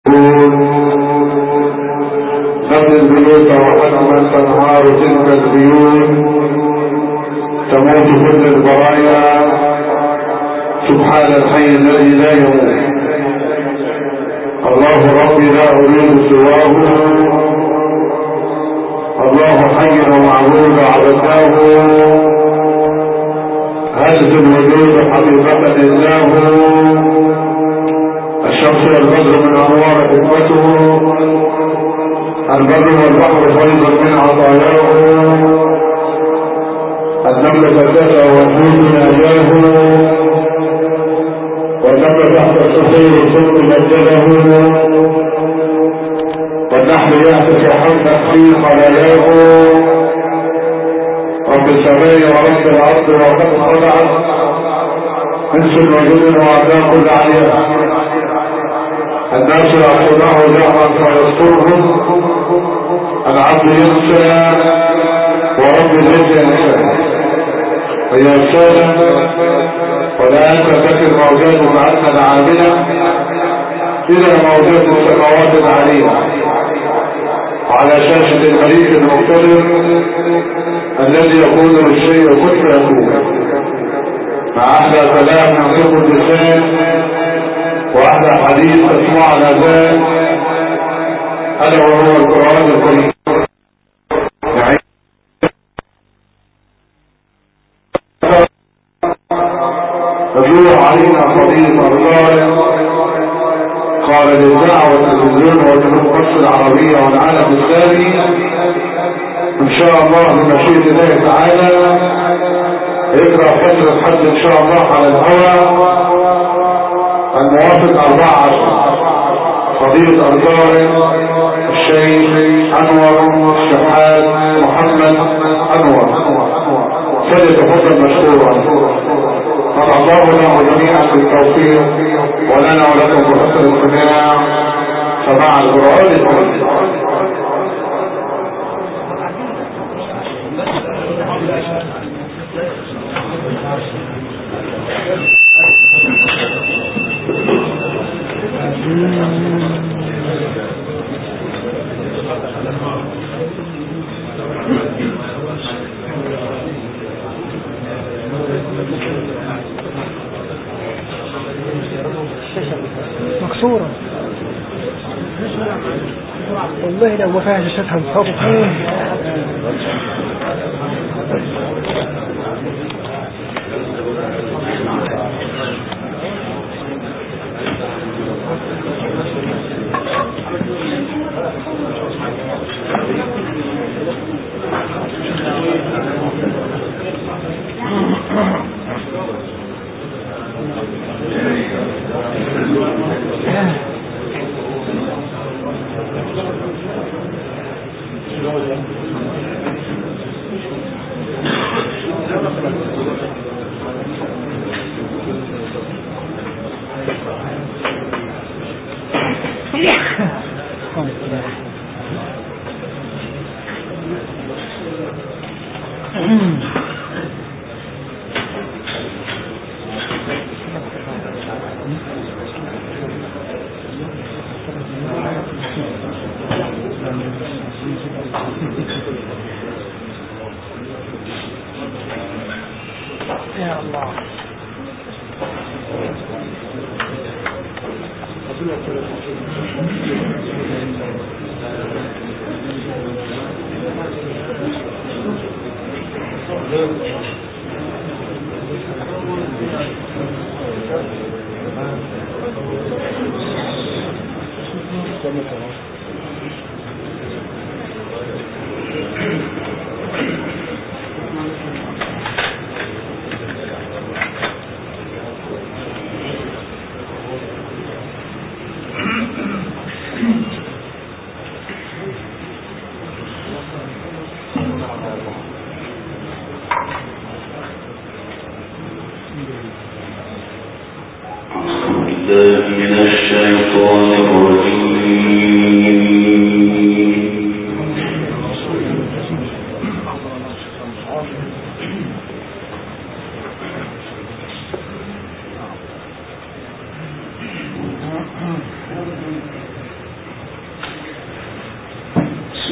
بني البيوت وحتما تنهار تلك البيوت، تموت كل البرايا، سبحان الحي الذي لا يموت. الله ربي لا أريد سواه، الله حي ومعبود عبداه، هز الوجود حقيقة لله، الشمس والبدر من انوار حكمته، البر والبحر فيض من عطاياه، النمل فتاة والحوت ناجاه، والنمل تحت الصخير الصوت مجده، والنحل يهتف حمدا في خلاياه، رب السماء ورب الارض وقد خضعت انس وجن واعداء كل عليها، الناس يعصونه جهرا فيذكرهم، العبد ينسى ورب العزة ينسى. فيا سادة، ولا انت تكن موجات بعثنا العاملة الى موجات السماوات العلية، على شاشة المليك المقتدر الذي يقول للشيء كن فيكون، مع احلى كلام ينطق اللسان واحلى حديث تسمع الاذان، الا وهو القرآن الكريم. تدور علينا فضيلة الله قال للدعوة والتلفزيون وجنوب مصر العربية والعالم الإسلامي ان شاء الله بمشيئة الله تعالى يقرأ فترة حد ان شاء الله على الهواء الموافق 14 فضيلة القارئ الشيخ انور الشحات محمد انور، فليتفضل مشكورا. قال الله له جميعا بالتوفيق ولنا ولكم بحسن الاستماع سماع القرآن الكريم. مكسورة والله لو ما فيها شاشتها انصابت. يا الله من الشيطان الرجيم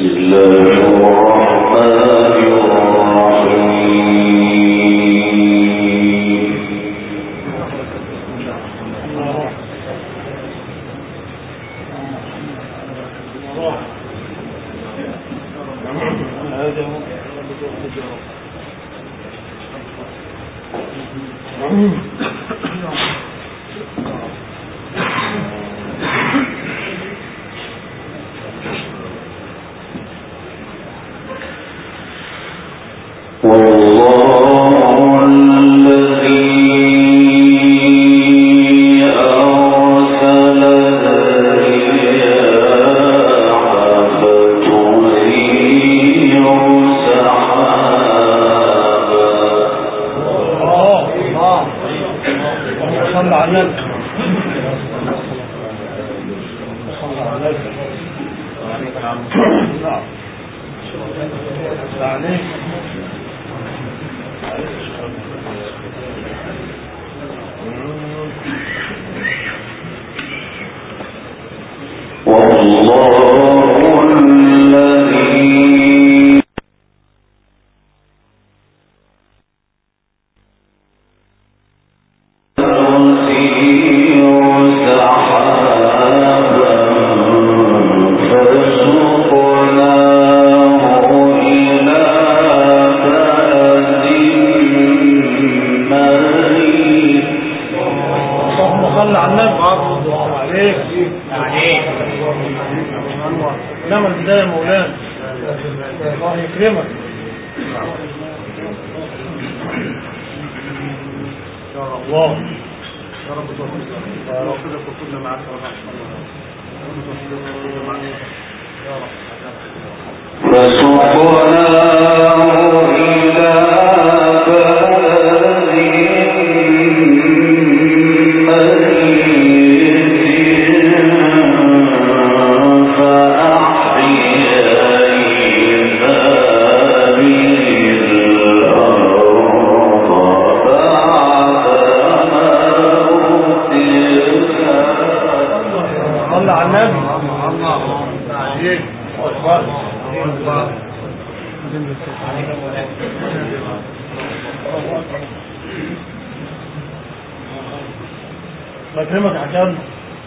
بكلمك عشان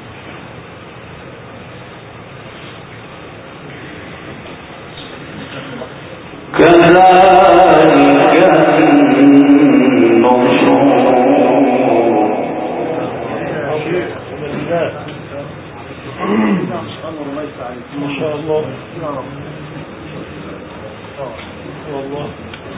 ما شاء الله والله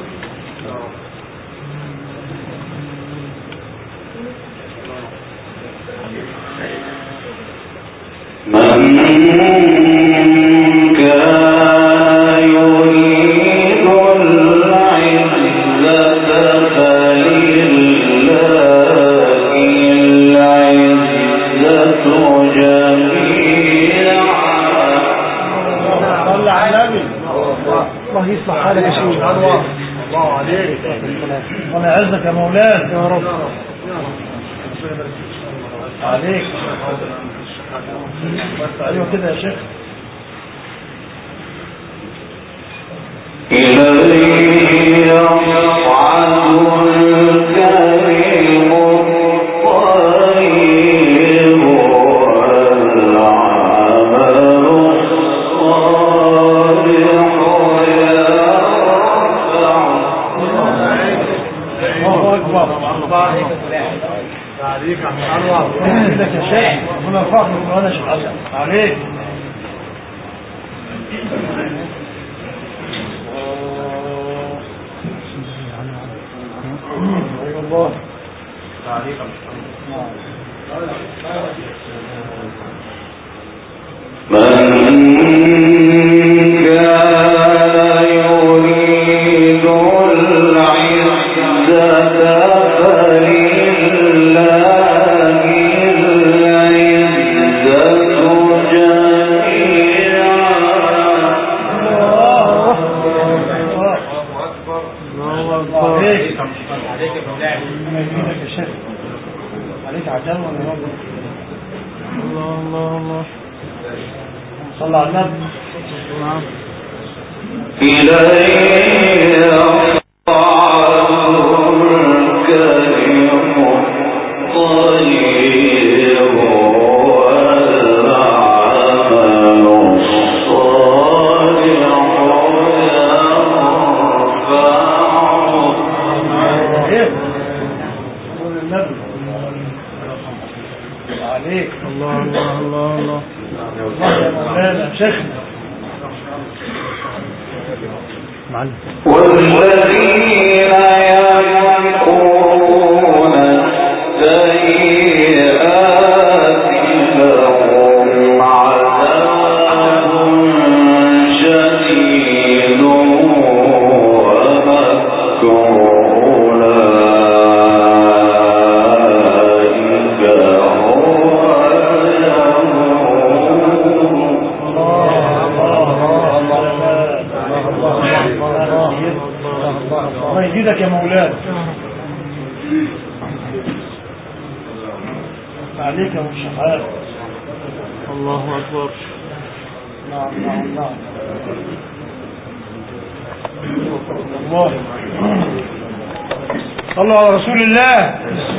الله يصلح حالك يا شيخ. الله عليك الله يعزك يا مولانا يا رب عليك. ايوه كده يا شيخ. عليك يا انور كده يا شيخ. ربنا يرفعك من القران يا شيخ حسن. عليك ايوه الله عليك يا عليك عجل ولا الله الله الله صلى على النبي. صلوا على رسول الله.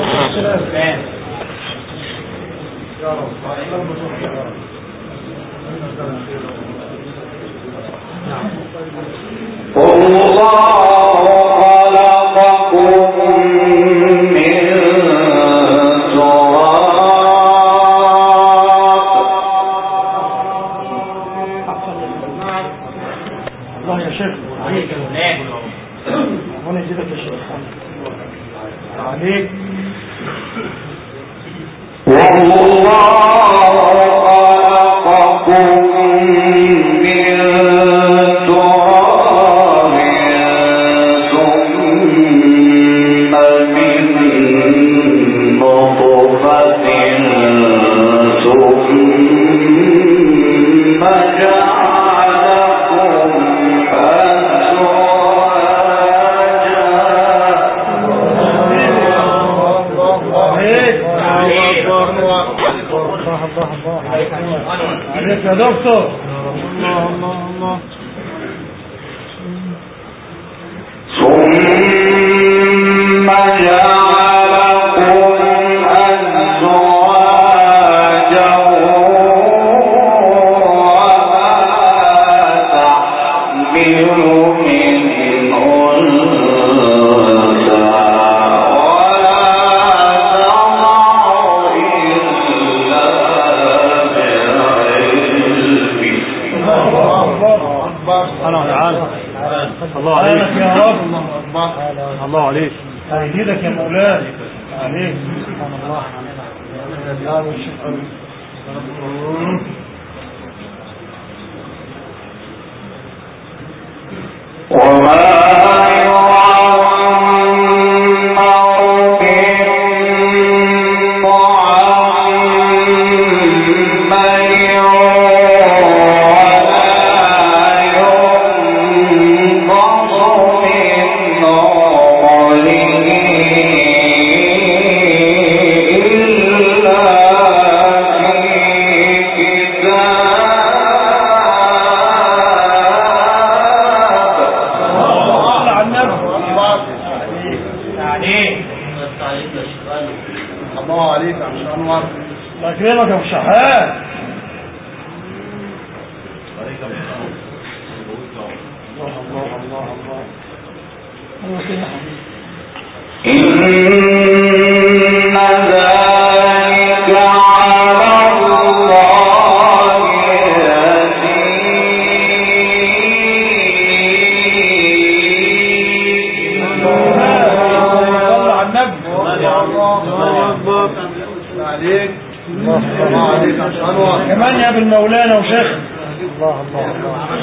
كمان يا ابن مولانا وشيخ الله الله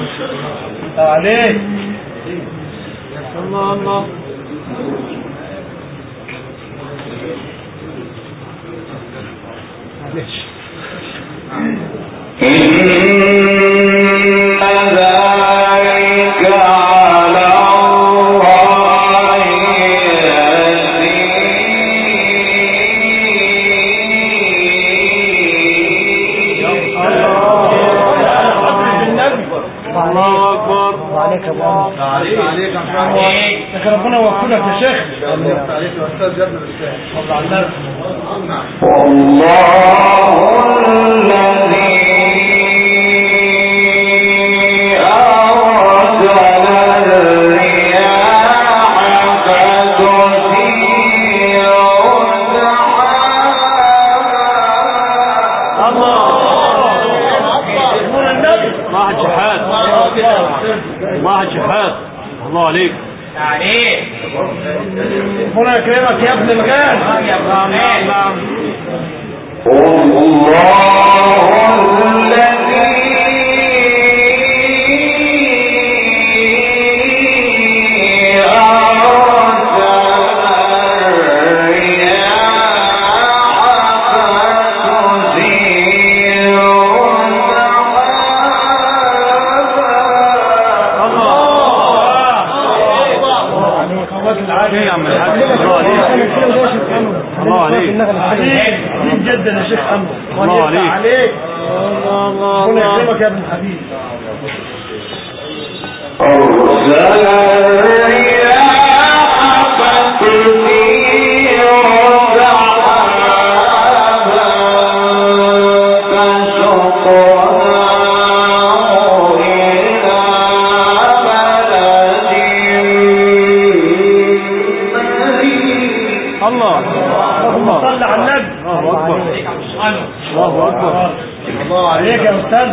الله عليك الله الله عليك يا ابو عمر. عليك يا محمد. لكن ربنا يوفقك يا شيخ. عليك يا استاذ يا ابن الاستاذ. صل على النبي. الله شحات. الله عليك. ربنا يكرمك يا ابن الغالي. الله عليك. جدا يا شيخ أمر. الله عليك. ربنا يكرمك يا ابن الحبيب. صل على النبي. الله أكبر. الله عليك يا أستاذ.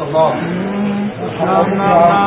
نعم.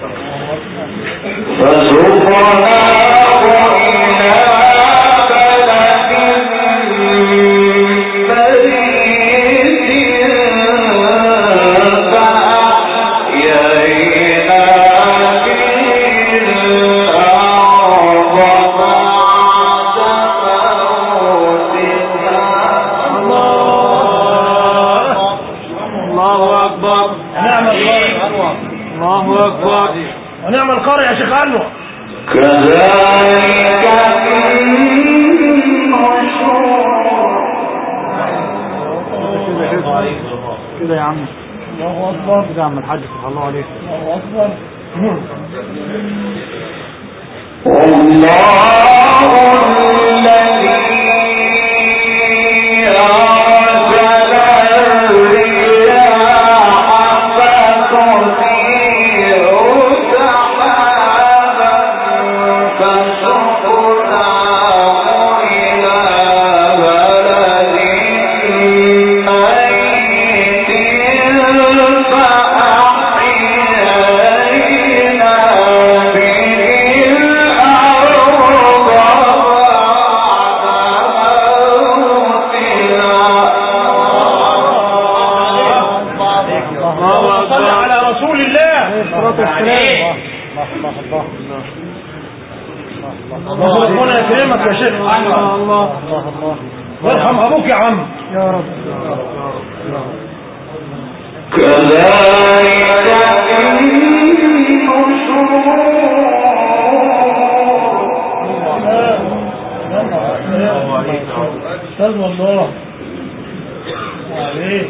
ونعم القارئ يا شيخ أنور. كذلك كده يا عم. الله أكبر. كده يا عم الحاج. الله عليك. الله أكبر. ربنا يكرمك يا شيخ. الله وارحم ابوك يا عم يا رب. كذلك استاذ والله عليك.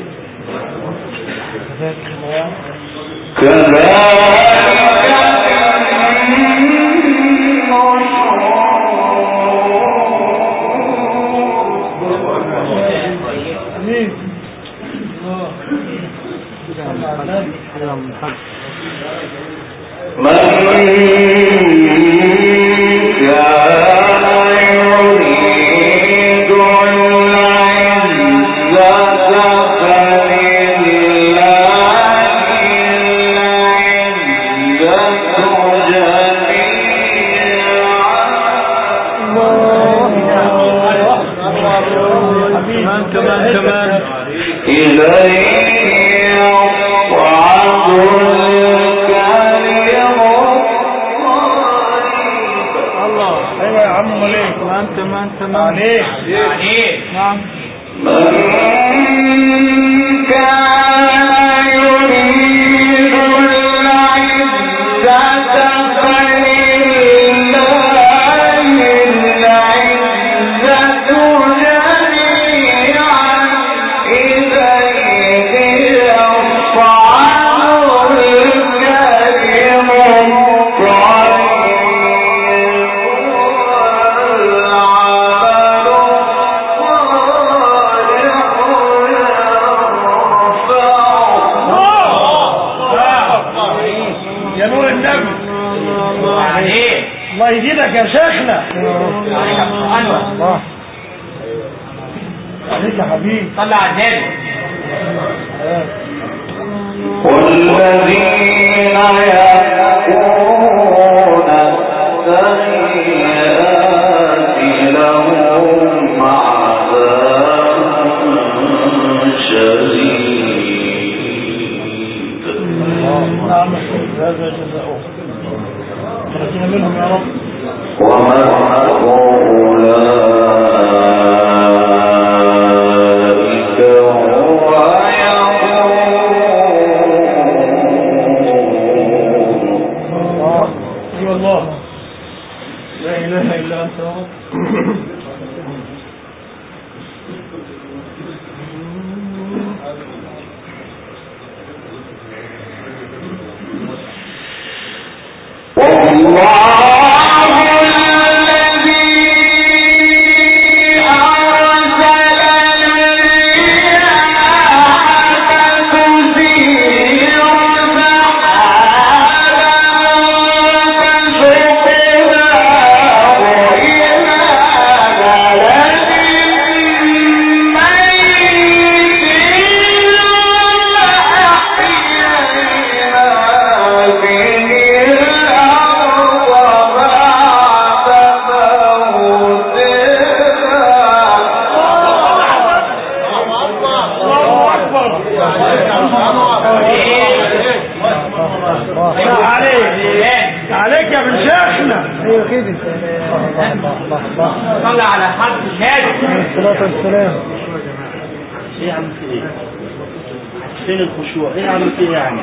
إليه الله يزيدك يا شيخنا. الله عليك يا حبيبي. صلى على النبي. والذين يأكلون السيئات لهم عذاب شديد. نعم هذا جزاؤه. خرجنا منهم يا رب. ومثل أولئك هو يقول الله لا إله إلا أنت يا رب. عليك يا ابن شيخنا. ايوه كده. صلى على حد الهادي. الصلاة والسلام. ايه عم في ايه؟ فين الخشوع؟ ايه عم في ايه يعني؟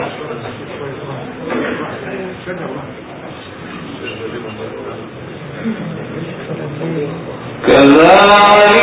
كذلك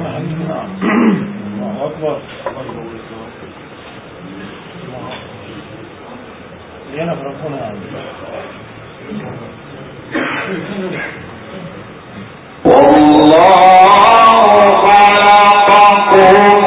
نعم يا حبيبي نعم. الله أكبر. لينا في ربنا يعني. والله خلقكم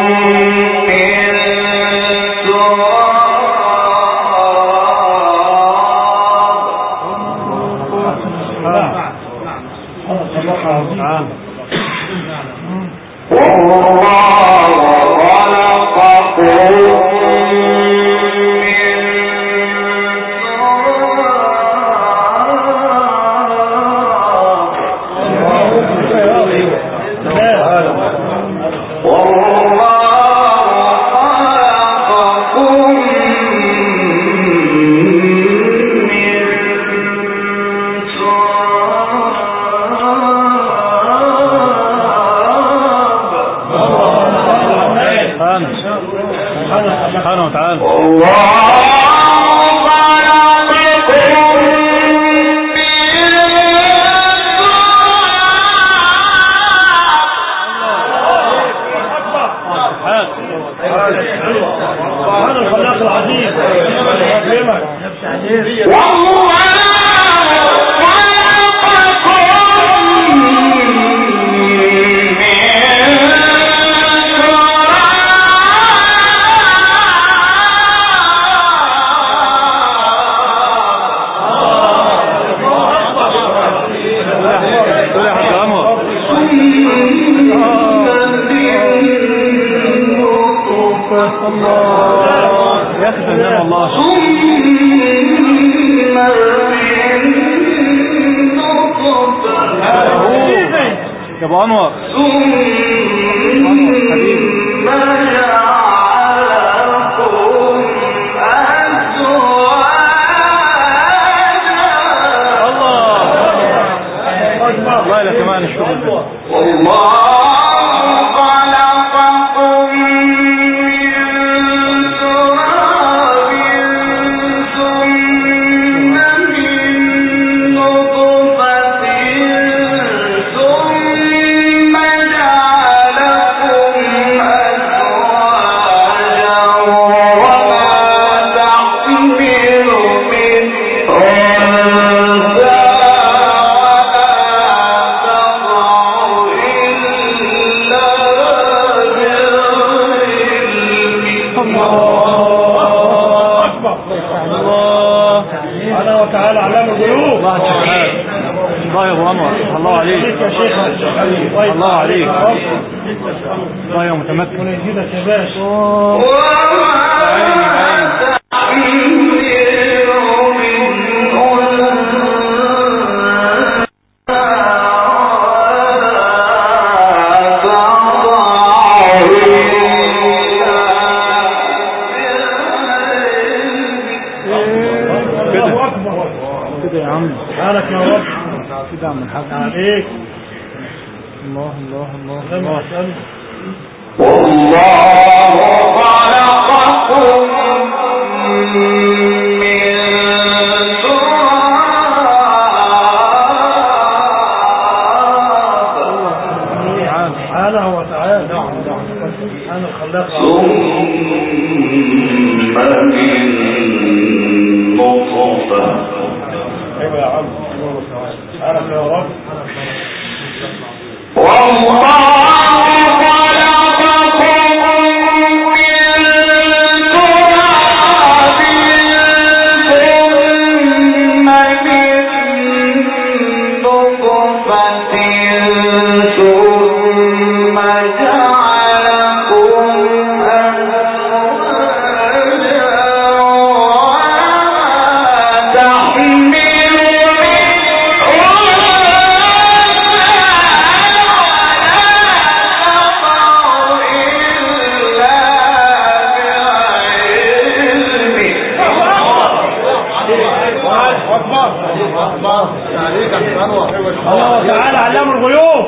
سبحانه وتعالى. سبحان الخلاق العظيم. يا ابو انور الله لا كمان الشغل الله عليك الله يا متمكن ونجدك يا باشا. كده يا عم سبحانك يا رب كده يا عم الحاج عليك. الله الله الله لما الله أسأله والله خلقكم من تراب سبحانه وتعالى. سبحان الخلاق ثم من نطفة. ايوه يا عم. سبحانك يا رب. الله تعالى علام الغيوب.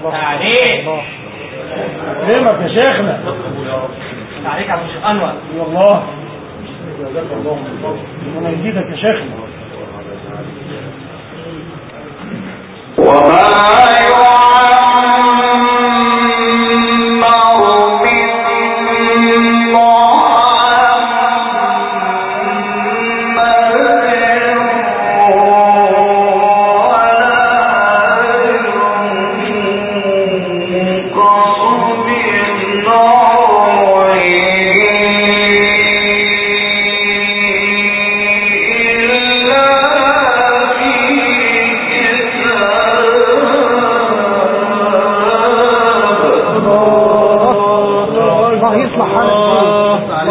كلمك يا شيخنا. عليك يا شيخ انور. والله انا يزيدك يا شيخنا. وما يعمر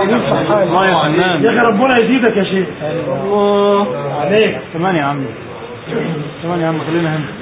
الله يا فنان. يا اخي ربنا يزيدك يا شيخ. الله عليك. كمان يا عم، كمان يا عم، خلينا هنا.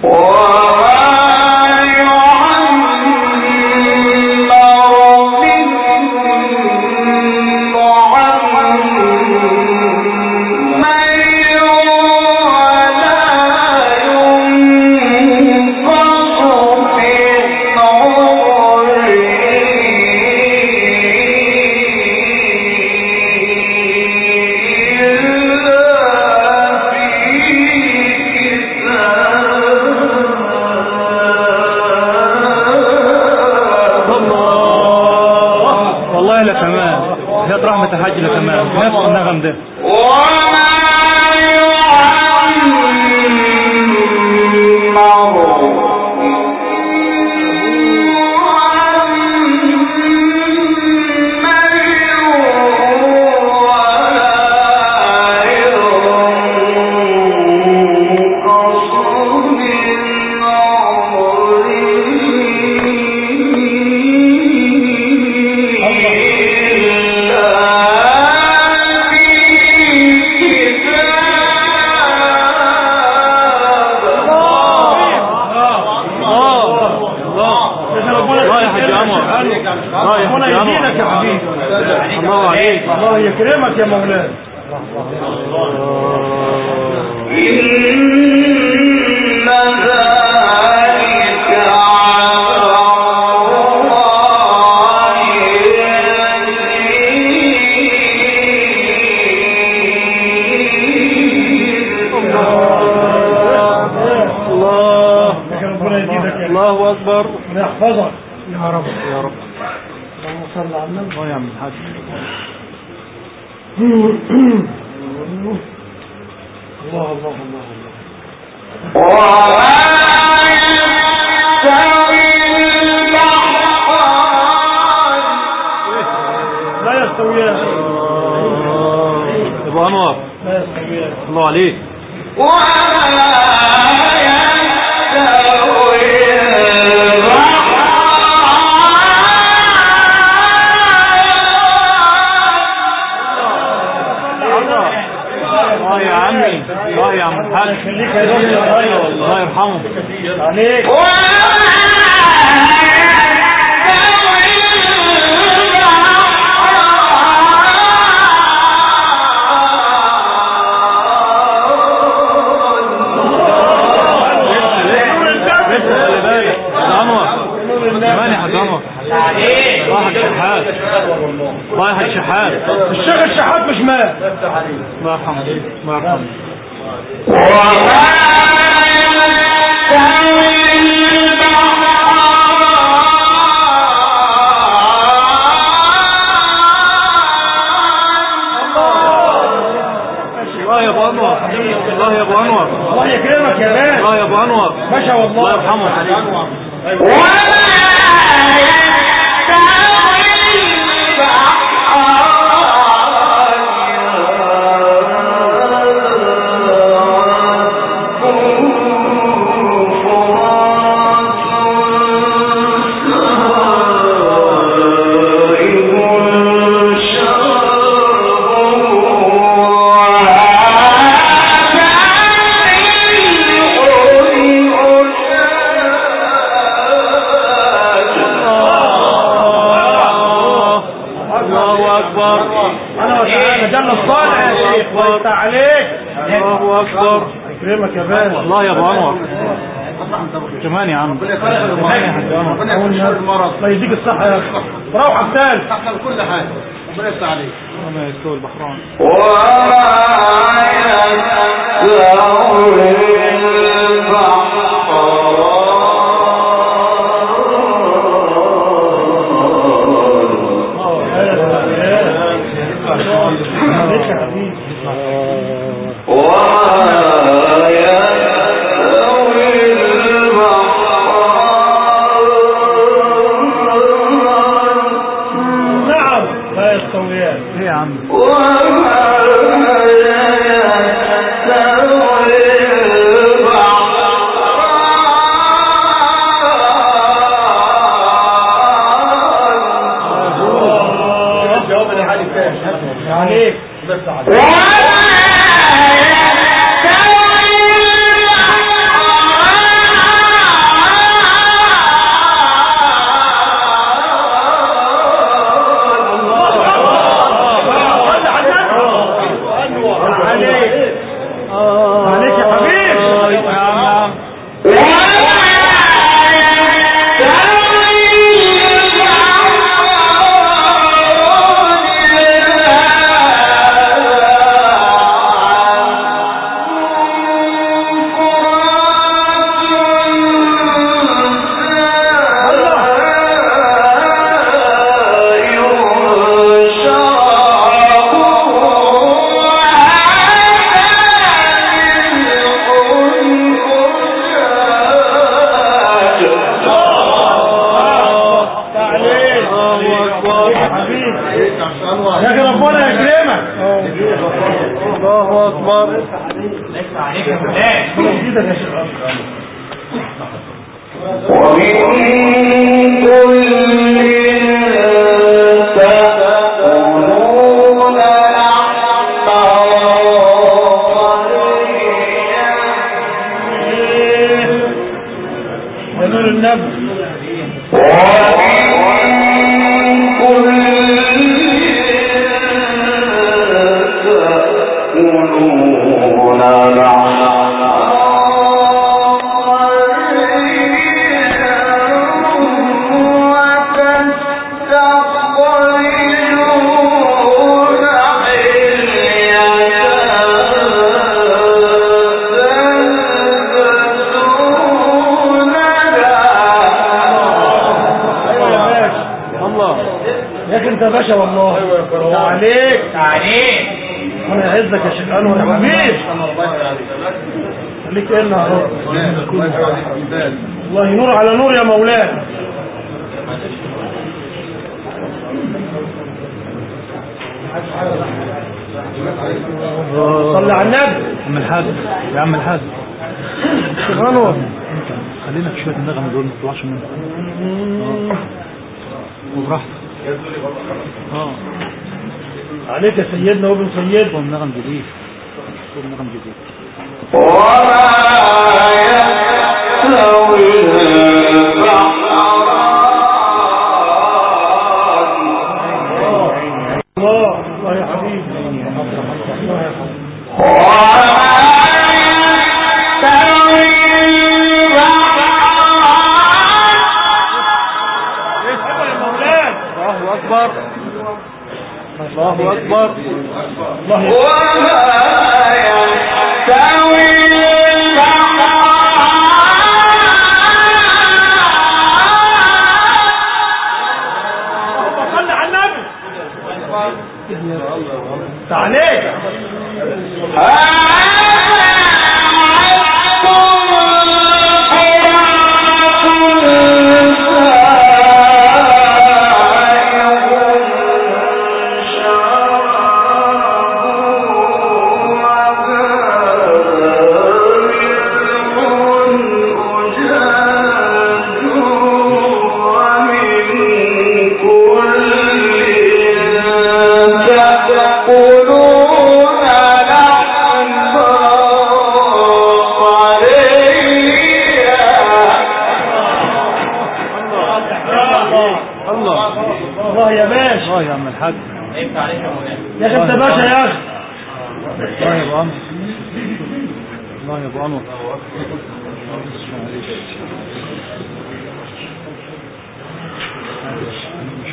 الحج كمان نفس النغم ده. الله يكرمك يا مولانا. الله أكبر. يحفظك يا رب يا رب. اللهم صل على النبي. الله يعمل الحاج. الله الله الله لا يستويان. ابو انور لا يستويان. الله عليك. الله يا عم الحاج. الله يرحمه عليك. الله الشحات. الشيخ الشحات مش مات. الله يرحمه. الله يرحمه. الله يا ابو انور. الله يا ابو انور. الله يكرمك يا باشا. الله يا ابو انور. ما شاء الله. الله يرحمه. الله اكبر. يكرمك يا باشا. الله يا ابو انور. كمان يا عم. الله يديك الصحه يا اخي. روح الثالث حصل كل حاجه. ربنا يفتح عليك. ربنا يستوي البحران. عليك الله نور على نور يا مولانا. صلي على النبي. عم الحاج يا عم الحاج سبحانه خلينا في شويه النغم دول ما تطلعش منهم وبراحتك. عليك يا سيدنا وابن سيدنا. النغم جديد النغم جديد. الله يا حبيبي. الله أكبر الله أكبر. صلي على النبي. تعالى يا اخي انت باشا يا اخي. الله يا ابو عمرو الله يا ابو عمرو. مش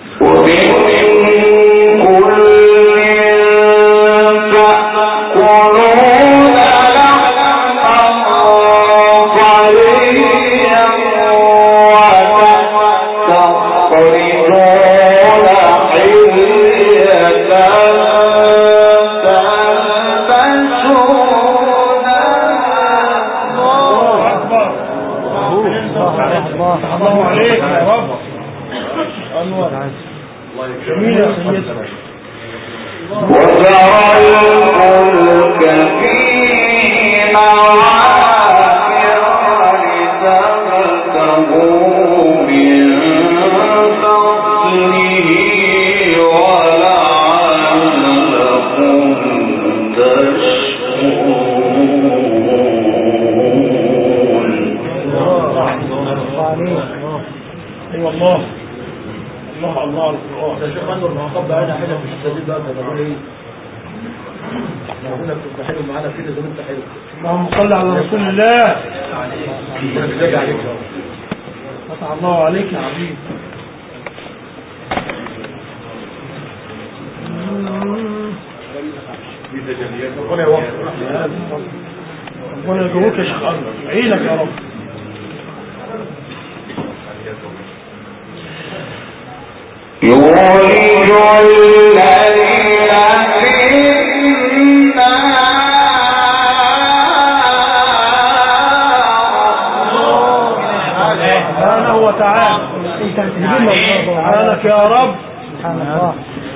الله عليك يا رب. انور جميل يا سيدنا. بقى بقول ايه ربنا كنت حلو معانا كده زي ما انت حلو. اللهم صل على رسول الله. فتح الله عليك يا حبيبي. ربنا يوفقك ربنا يجوك يا شيخ الله عينك يا رب. يولج الليل في سبحانه وتعالى. انت بتهدينا سبحانك يا رب. سبحان الله.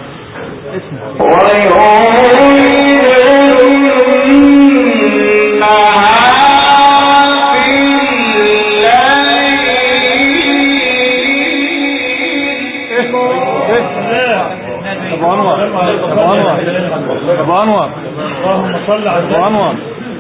ابو انور اللهم صل على ابو انور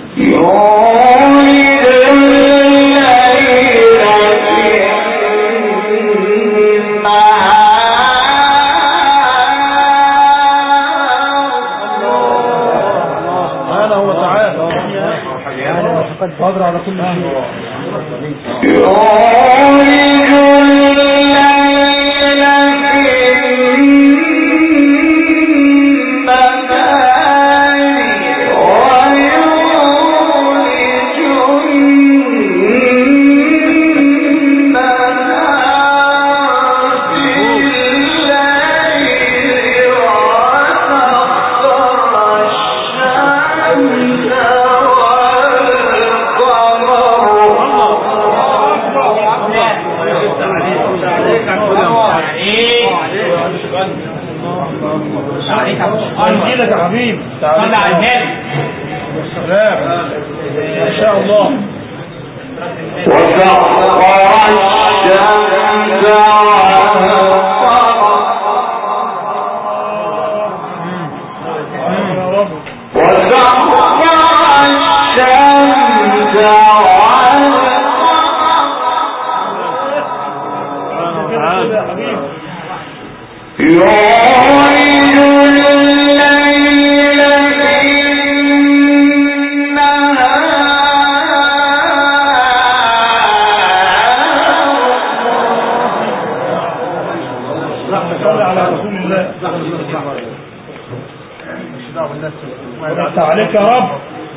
قادر على كل شيء. انجيلك يا حبيبي. صلى على النبي. والسلام. ما شاء الله. وسخر الشمس عليك يا رب.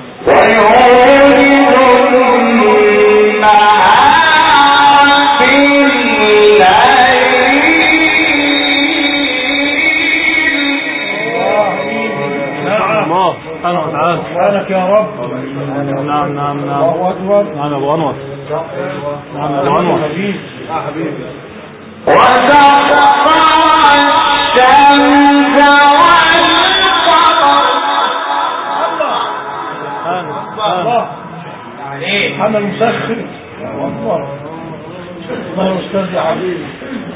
سبحانك يا رب. نعم نعم نعم. الله اكبر. نعم يا ابو انور. نعم يا ابو انور. حبيبي. حبيبي. الله محمد مسخر. الله الله يا استاذ يا حبيبي.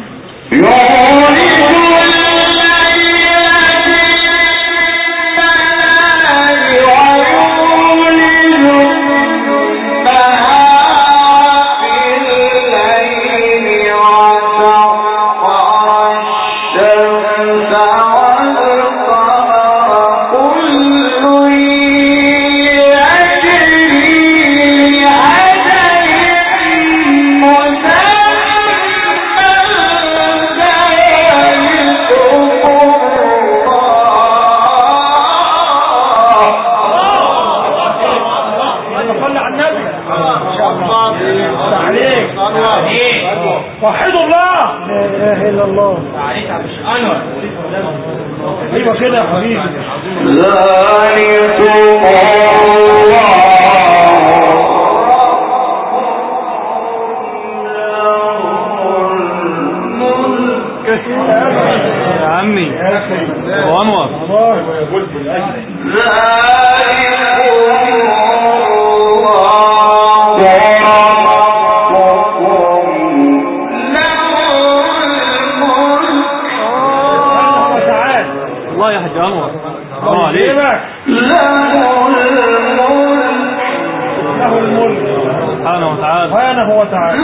وحدوا الله. لا اله الا الله. عليك يا شيخ انور. ايوه كده يا حبيبي. يا عمي ابو انور. الله يا حاج انور. الله عليك. له الملك سبحانه وتعالى. سبحانه وتعالى.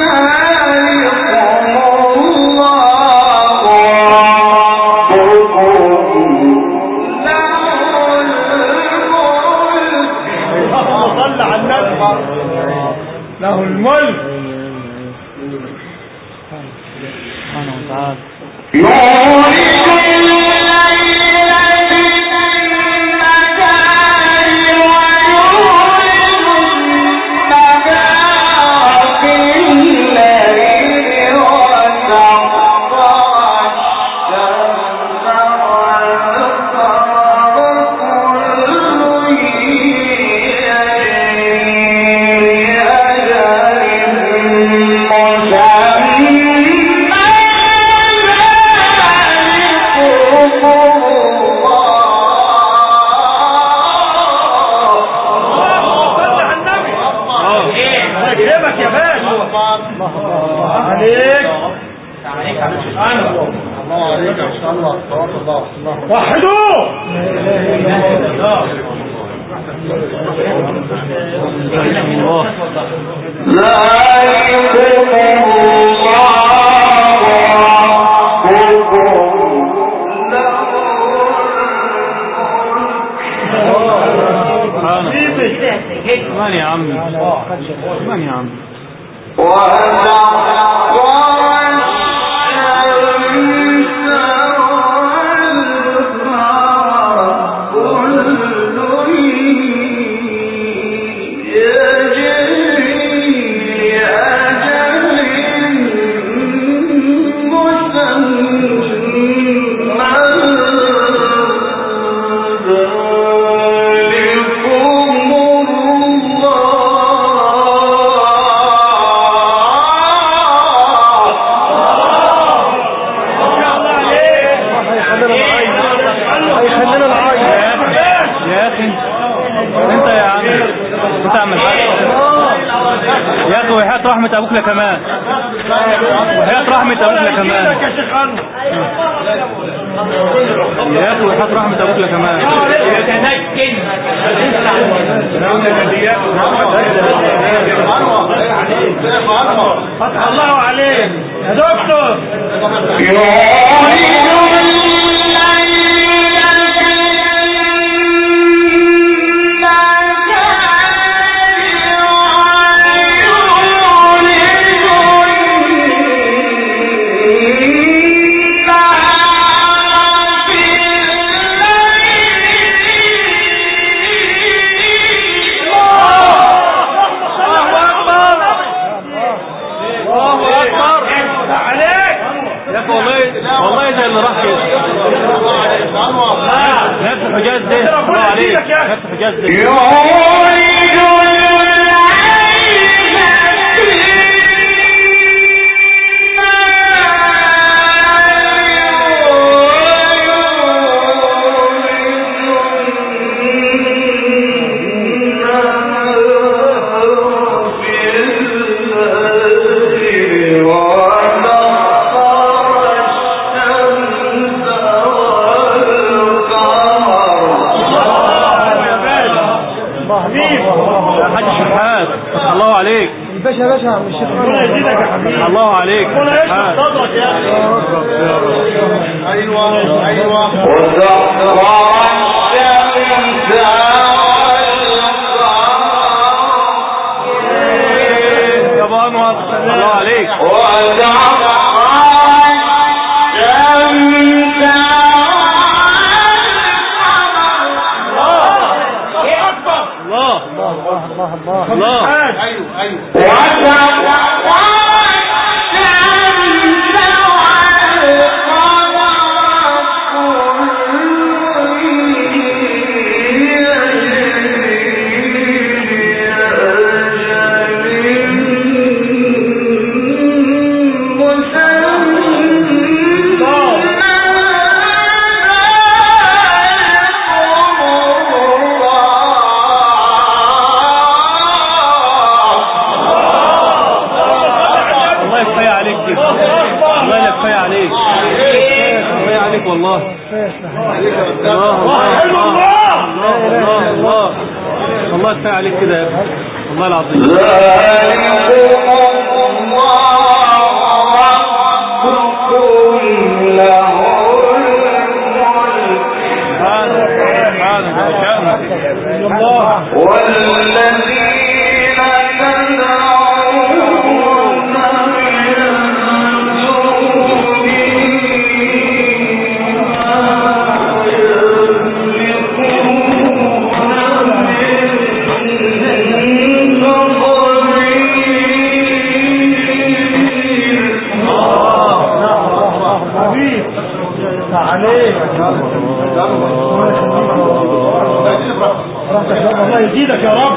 والذين تدعون من دونه الله يزيدك يا رب.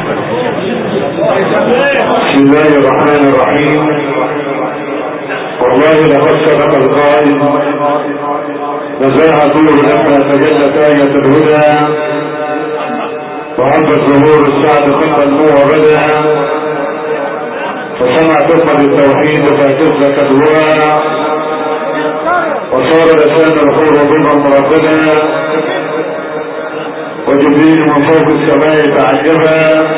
بسم الله الرحمن الرحيم. والله لقد صدق القائل نزاهة نور لما تجلت آية الهدى وعبت ظهور السعد قد النور بدا فسمع ثقة التوحيد فاعتزك الهوى وصار لسان الخور ضمن مرددا وجبريل من فوق السماء تعجبا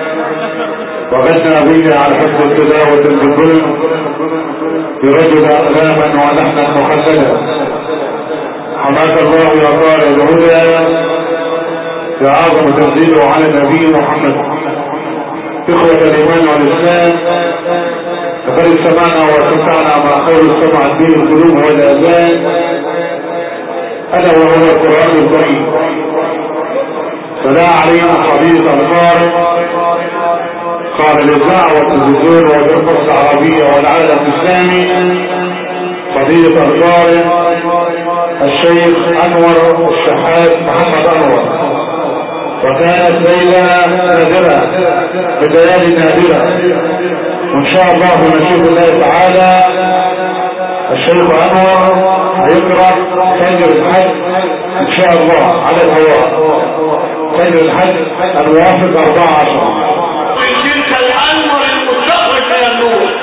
وغنى به على حسن تلاوة بالظلم برجل أقلاما ونحنا مخلدا حماك الله يا طارئ الهدى يا أعظم تنزيله على النبي محمد. إخوة الإيمان والإسلام لقد استمعنا واستمتعنا مع قول استمعت به القلوب والآذان ألا وهو القرآن الكريم. فلا علينا حديث القارئ قال الإذاعة والتلفزيون والقصة العربية والعالم الإسلامي فضيلة القارئ الشيخ أنور الشحات محمد أنور. وكانت ليلة نادرة بدلال نادرة وإن شاء الله بمشيئة الله تعالى الشيخ أنور هيقرأ فجر الحج إن شاء الله على الهواء. فجر الحج الموافق 14 ويجيبك الأنور المستخرج من النور.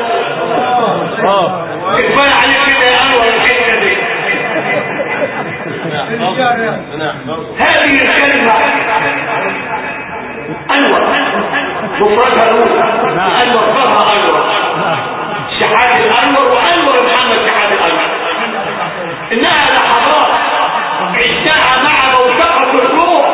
كفاية عليك كده يا أنور الحجة دي. هذه الكلمة أنور مفردها نور أنور فرها أنور شحات الأنور وأنور محمد شحات الأنور. إنها لحظات عشتها مع موثقة الروح.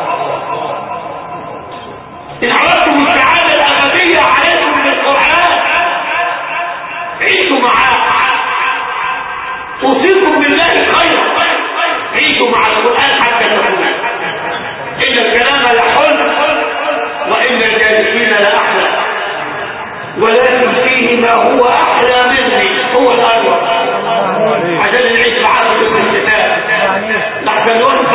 إن عرفتم السعادة الأبدية عليكم بالقرآن عيشوا معاه. توصيكم بالله خيرا عيشوا مع القرآن حتى تكونوا. إن الكلام لحل وإن الجالسين لأحلى ولكن فيه ما هو أحلى مني هو الأنور. عشان نعيش معاه في الكتاب لحظة